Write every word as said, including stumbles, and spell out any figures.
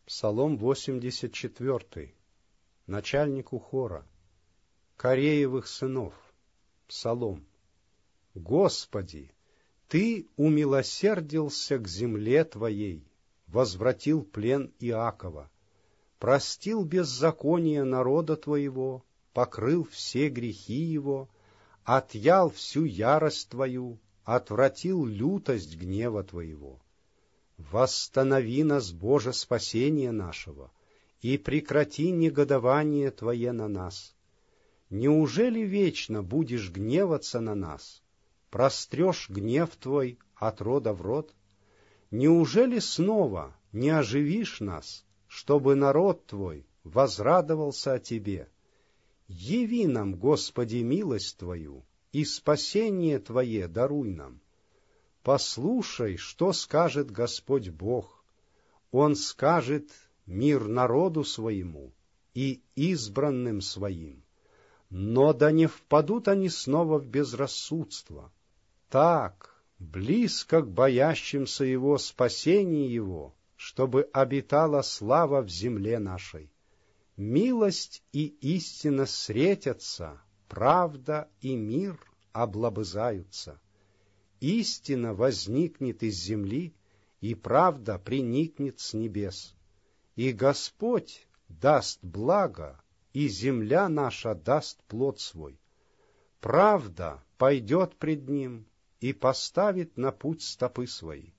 Псалом восемьдесят четыре. Начальнику хора. Кореевых сынов. Псалом. Господи, Ты умилосердился к земле Твоей, возвратил плен Иакова, простил беззаконие народа Твоего, покрыл все грехи его, отъял всю ярость Твою, отвратил лютость гнева Твоего. Восстанови нас, Боже, спасение нашего, и прекрати негодование Твое на нас. Неужели вечно будешь гневаться на нас? Прострешь гнев Твой от рода в род? Неужели снова не оживишь нас, чтобы народ Твой возрадовался о Тебе? Яви нам, Господи, милость Твою, и спасение Твое даруй нам. Послушай, что скажет Господь Бог. Он скажет мир народу своему и избранным своим. Но да не впадут они снова в безрассудство. Так, близко к боящимся Его спасение Его, чтобы обитала слава в земле нашей. Милость и истина встретятся, правда и мир облобызаются. Истина возникнет из земли, и правда приникнет с небес. И Господь даст благо, и земля наша даст плод свой. Правда пойдет пред Ним и поставит на путь стопы свои.